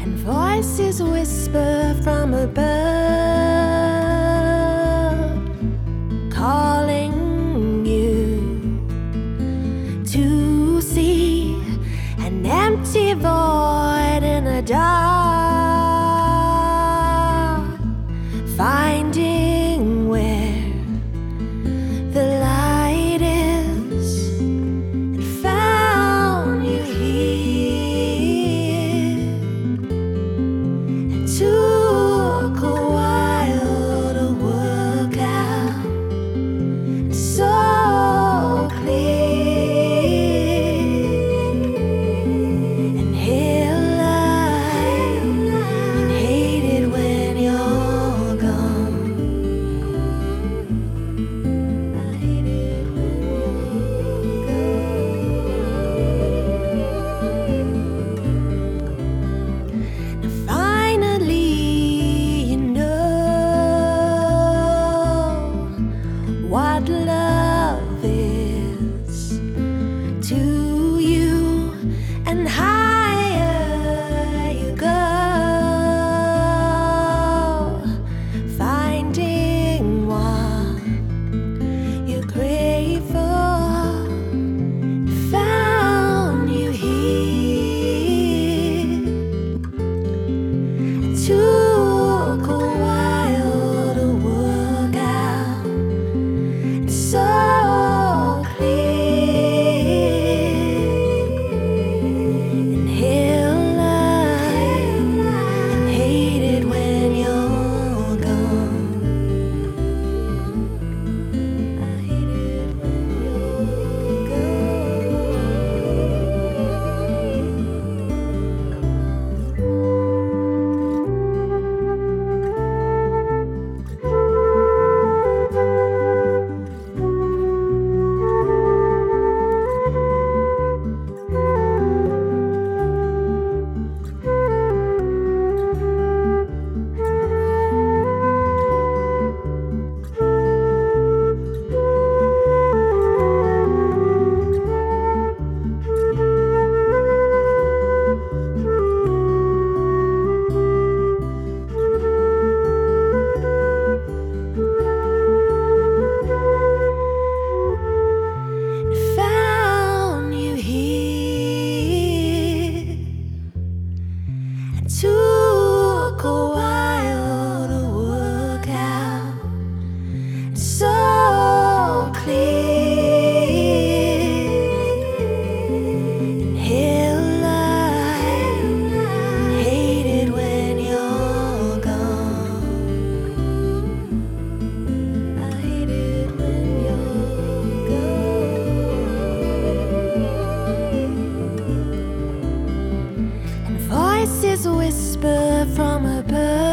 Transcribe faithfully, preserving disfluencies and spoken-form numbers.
and voices whisper from above, calling you to see an empty void in the dark, finding where the light is, and found you here. It took a while to work out, so clear, and here light, and hate it when you're gone. I hate it when you're gone. Now finally you know what love is to you, and higher you go, finding what you crave for, found you here. It took a while to work out, so clear, and he'll lie, and hate it when you're gone. I hate it when you're found you here. It took a while to work out, so clear, and he'll lie, hate it when you're gone. I hate it when you're gone. And voices whisper from above,